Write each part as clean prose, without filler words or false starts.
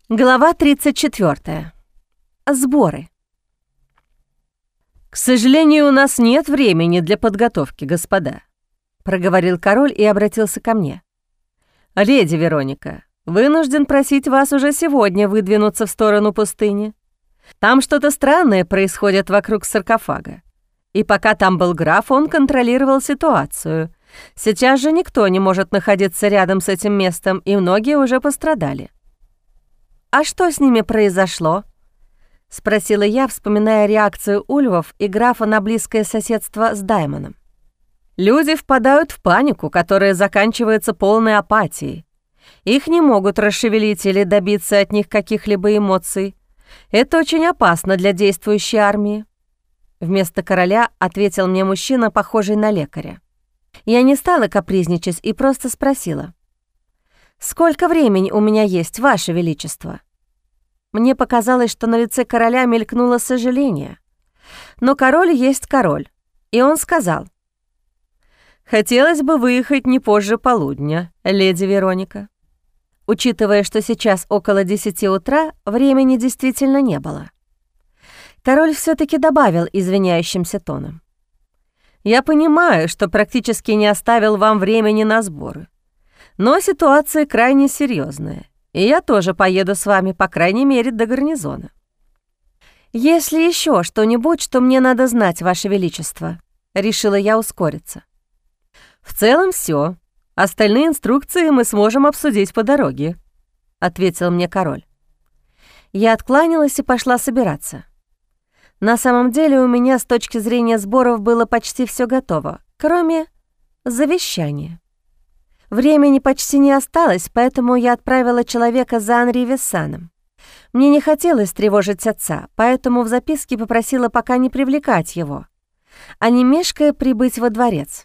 Глава 34. Сборы. «К сожалению, у нас нет времени для подготовки, господа», — проговорил король и обратился ко мне. «Леди Вероника, вынужден просить вас уже сегодня выдвинуться в сторону пустыни. Там что-то странное происходит вокруг саркофага. И пока там был граф, он контролировал ситуацию. Сейчас же никто не может находиться рядом с этим местом, и многие уже пострадали». «А что с ними произошло?» — спросила я, вспоминая реакцию Ульвов и графа на близкое соседство с Даймоном. «Люди впадают в панику, которая заканчивается полной апатией. Их не могут расшевелить или добиться от них каких-либо эмоций. Это очень опасно для действующей армии». Вместо короля ответил мне мужчина, похожий на лекаря. Я не стала капризничать и просто спросила: «Сколько времени у меня есть, Ваше Величество?» Мне показалось, что на лице короля мелькнуло сожаление. Но король есть король, и он сказал: «Хотелось бы выехать не позже полудня, леди Вероника». Учитывая, что сейчас около 10 утра, времени действительно не было. Король все-таки добавил извиняющимся тоном: «Я понимаю, что практически не оставил вам времени на сборы. Но ситуация крайне серьезная, и я тоже поеду с вами, по крайней мере, до гарнизона». «Есть ли еще что-нибудь, что мне надо знать, Ваше Величество?» — решила я ускориться. «В целом все. Остальные инструкции мы сможем обсудить по дороге», — ответил мне король. Я откланялась и пошла собираться. На самом деле у меня с точки зрения сборов было почти все готово, кроме завещания. Времени почти не осталось, поэтому я отправила человека за Анри Виссаном. Мне не хотелось тревожить отца, поэтому в записке попросила пока не привлекать его, а не мешкая прибыть во дворец.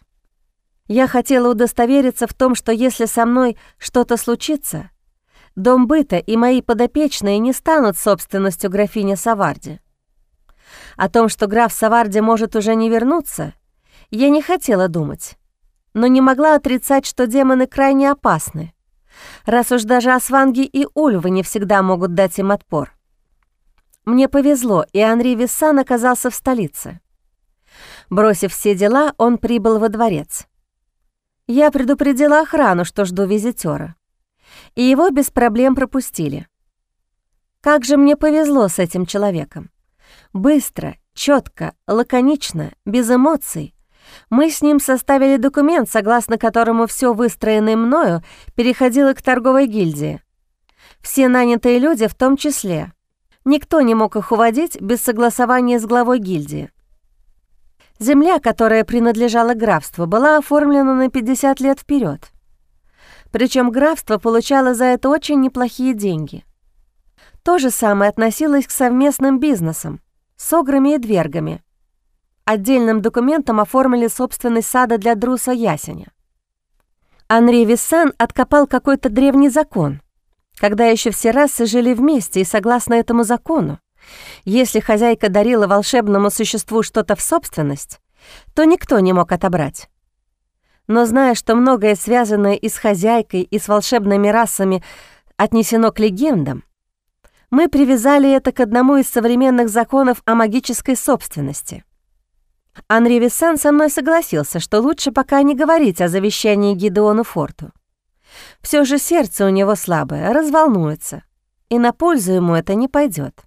Я хотела удостовериться в том, что если со мной что-то случится, дом быта и мои подопечные не станут собственностью графини Саварди. О том, что граф Саварди может уже не вернуться, я не хотела думать, но не могла отрицать, что демоны крайне опасны, раз уж даже Асванги и Ульвы не всегда могут дать им отпор. Мне повезло, и Анри Виссан оказался в столице. Бросив все дела, он прибыл во дворец. Я предупредила охрану, что жду визитёра, и его без проблем пропустили. Как же мне повезло с этим человеком. Быстро, четко, лаконично, без эмоций мы с ним составили документ, согласно которому все выстроенное мною переходило к торговой гильдии. Все нанятые люди в том числе. Никто не мог их уводить без согласования с главой гильдии. Земля, которая принадлежала графству, была оформлена на 50 лет вперед. Причем графство получало за это очень неплохие деньги. То же самое относилось к совместным бизнесам с ограми и двергами. Отдельным документом оформили собственность сада для Друса Ясеня. Анри Виссан откопал какой-то древний закон, когда еще все расы жили вместе, и согласно этому закону, если хозяйка дарила волшебному существу что-то в собственность, то никто не мог отобрать. Но зная, что многое связанное и с хозяйкой, и с волшебными расами отнесено к легендам, мы привязали это к одному из современных законов о магической собственности. Анри Виссан со мной согласился, что лучше пока не говорить о завещании Гидеону Форту. Все же сердце у него слабое, разволнуется, и на пользу ему это не пойдет.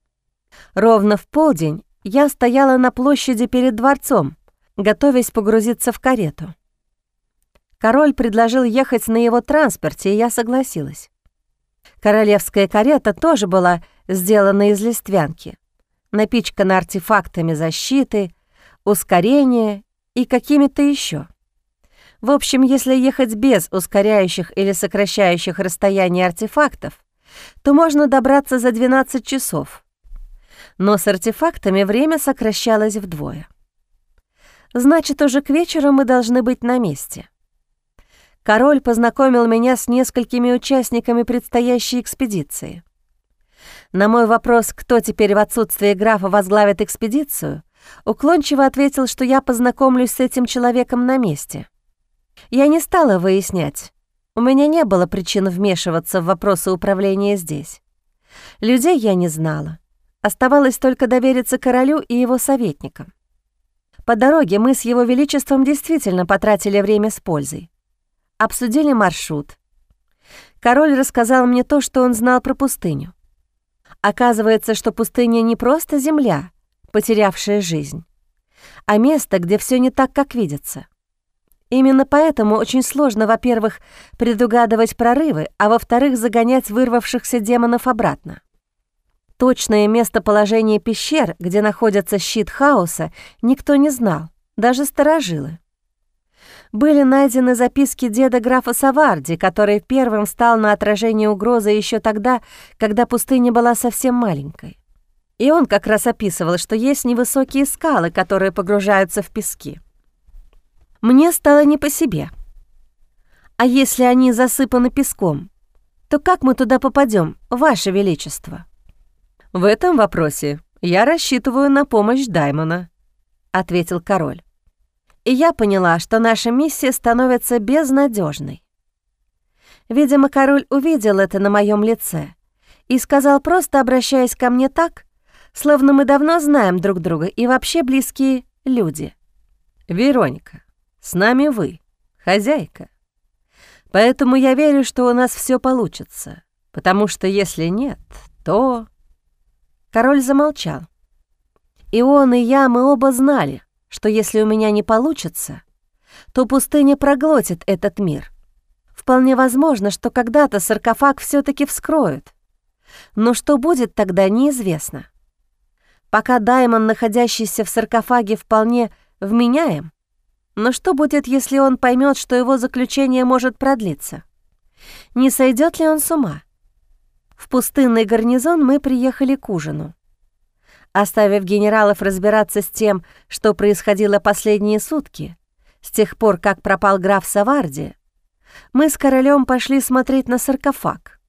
Ровно в полдень я стояла на площади перед дворцом, готовясь погрузиться в карету. Король предложил ехать на его транспорте, и я согласилась. Королевская карета тоже была сделана из листвянки, напичкана артефактами защиты, ускорения и какими-то еще. В общем, если ехать без ускоряющих или сокращающих расстояние артефактов, то можно добраться за 12 часов. Но с артефактами время сокращалось вдвое. Значит, уже к вечеру мы должны быть на месте. Король познакомил меня с несколькими участниками предстоящей экспедиции. На мой вопрос, кто теперь в отсутствие графа возглавит экспедицию, уклончиво ответил, что я познакомлюсь с этим человеком на месте. Я не стала выяснять. У меня не было причин вмешиваться в вопросы управления здесь. Людей я не знала. Оставалось только довериться королю и его советникам. По дороге мы с его величеством действительно потратили время с пользой. Обсудили маршрут. Король рассказал мне то, что он знал про пустыню. Оказывается, что пустыня не просто земля, потерявшая жизнь, а место, где все не так, как видится. Именно поэтому очень сложно, во-первых, предугадывать прорывы, а во-вторых, загонять вырвавшихся демонов обратно. Точное местоположение пещер, где находится щит хаоса, никто не знал, даже старожилы. Были найдены записки деда графа Саварди, который первым встал на отражение угрозы еще тогда, когда пустыня была совсем маленькой. И он как раз описывал, что есть невысокие скалы, которые погружаются в пески. Мне стало не по себе. А если они засыпаны песком, то как мы туда попадем, Ваше Величество? В этом вопросе я рассчитываю на помощь Даймона, ответил король. И я поняла, что наша миссия становится безнадежной. Видимо, король увидел это на моем лице и сказал, просто обращаясь ко мне так, словно мы давно знаем друг друга и вообще близкие люди. «Вероника, с нами вы, хозяйка. Поэтому я верю, что у нас все получится, потому что если нет, то...» Король замолчал. И он, и я, мы оба знали, что если у меня не получится, то пустыня проглотит этот мир. Вполне возможно, что когда-то саркофаг все-таки вскроют. Но что будет тогда, неизвестно. Пока Даймон, находящийся в саркофаге, вполне вменяем, но что будет, если он поймет, что его заключение может продлиться? Не сойдет ли он с ума? В пустынный гарнизон мы приехали к ужину. Оставив генералов разбираться с тем, что происходило последние сутки, с тех пор, как пропал граф Саварди, мы с королем пошли смотреть на саркофаг.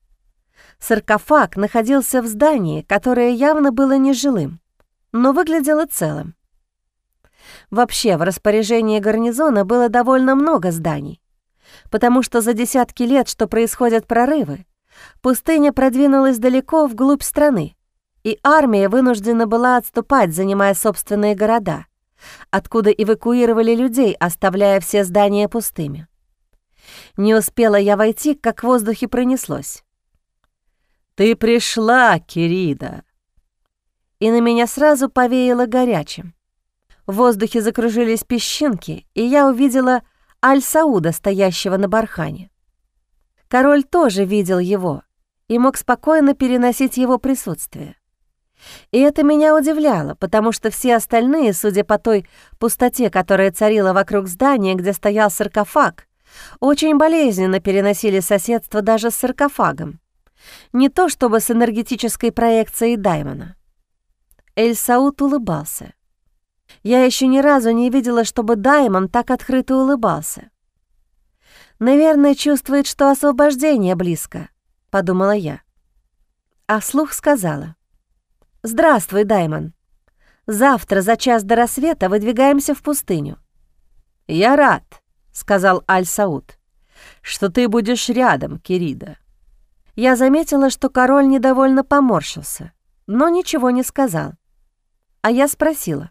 Саркофаг находился в здании, которое явно было нежилым, но выглядело целым. Вообще, в распоряжении гарнизона было довольно много зданий, потому что за десятки лет, что происходят прорывы, пустыня продвинулась далеко вглубь страны, и армия вынуждена была отступать, занимая собственные города, откуда эвакуировали людей, оставляя все здания пустыми. Не успела я войти, как в воздухе пронеслось: «Ты пришла, Кирида!» И на меня сразу повеяло горячим. В воздухе закружились песчинки, и я увидела Аль-Сауда, стоящего на бархане. Король тоже видел его и мог спокойно переносить его присутствие. И это меня удивляло, потому что все остальные, судя по той пустоте, которая царила вокруг здания, где стоял саркофаг, очень болезненно переносили соседство даже с саркофагом. Не то чтобы с энергетической проекцией Даймона. Эль-Сауд улыбался. Я еще ни разу не видела, чтобы Даймон так открыто улыбался. «Наверное, чувствует, что освобождение близко», — подумала я. А вслух сказала: «Здравствуй, Даймон. Завтра за час до рассвета выдвигаемся в пустыню». «Я рад», — сказал Аль-Сауд, — «что ты будешь рядом, Кирида». Я заметила, что король недовольно поморщился, но ничего не сказал. А я спросила: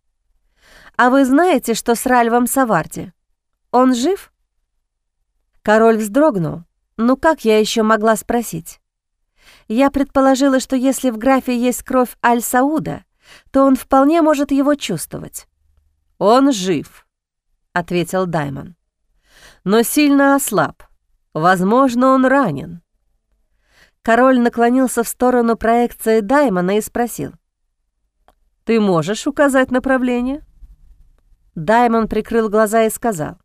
«А вы знаете, что с Ральвом Саварди? Он жив?» Король вздрогнул. Ну как я еще могла спросить? Я предположила, что если в графе есть кровь Аль-Сауда, то он вполне может его чувствовать. «Он жив», — ответил Даймон, — «но сильно ослаб. Возможно, он ранен». Король наклонился в сторону проекции Даймона и спросил: «Ты можешь указать направление?» Даймон прикрыл глаза и сказал: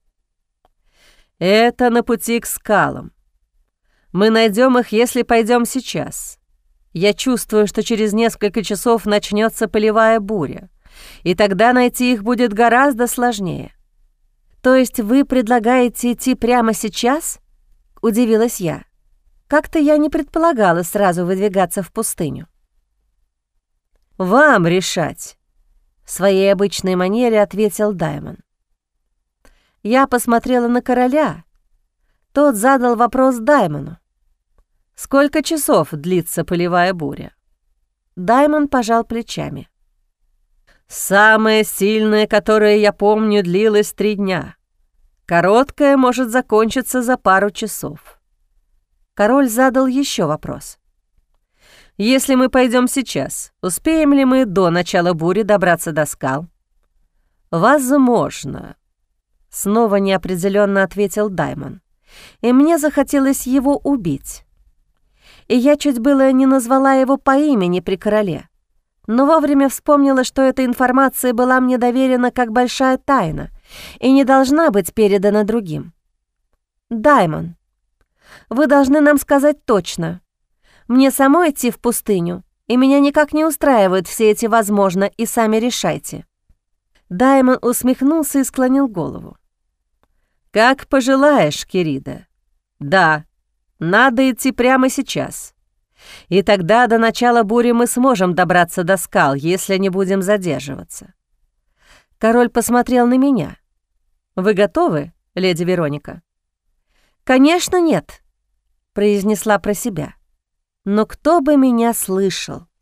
«Это на пути к скалам. Мы найдем их, если пойдем сейчас. Я чувствую, что через несколько часов начнется полевая буря, и тогда найти их будет гораздо сложнее». «То есть вы предлагаете идти прямо сейчас?» — удивилась я. Как-то я не предполагала сразу выдвигаться в пустыню. «Вам решать», — в своей обычной манере ответил Даймон. Я посмотрела на короля. Тот задал вопрос Даймону: Сколько часов длится пылевая буря?» Даймон пожал плечами. «Самое сильное, которое я помню, длилось 3 дня. Короткое может закончиться за пару часов». Король задал еще вопрос. «Если мы пойдем сейчас, успеем ли мы до начала бури добраться до скал?» «Возможно», — снова неопределенно ответил Даймон, и мне захотелось его убить. И я чуть было не назвала его по имени при короле, но вовремя вспомнила, что эта информация была мне доверена как большая тайна и не должна быть передана другим. «Даймон, вы должны нам сказать точно. Мне самой идти в пустыню, и меня никак не устраивают все эти «возможно» и сами решайте». Даймон усмехнулся и склонил голову. «Как пожелаешь, Кирида. Да, надо идти прямо сейчас. И тогда до начала бури мы сможем добраться до скал, если не будем задерживаться». Король посмотрел на меня. «Вы готовы, леди Вероника?» «Конечно, нет», — произнесла про себя. «Но кто бы меня слышал?»